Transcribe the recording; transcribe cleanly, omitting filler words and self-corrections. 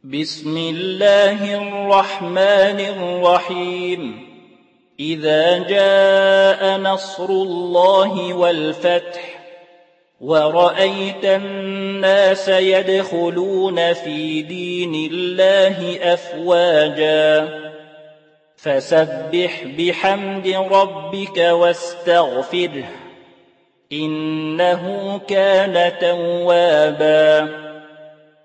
بسم الله الرحمن الرحيم إذا جاء نصر الله والفتح ورأيت الناس يدخلون في دين الله أفواجا فسبح بحمد ربك واستغفره إنه كان توابا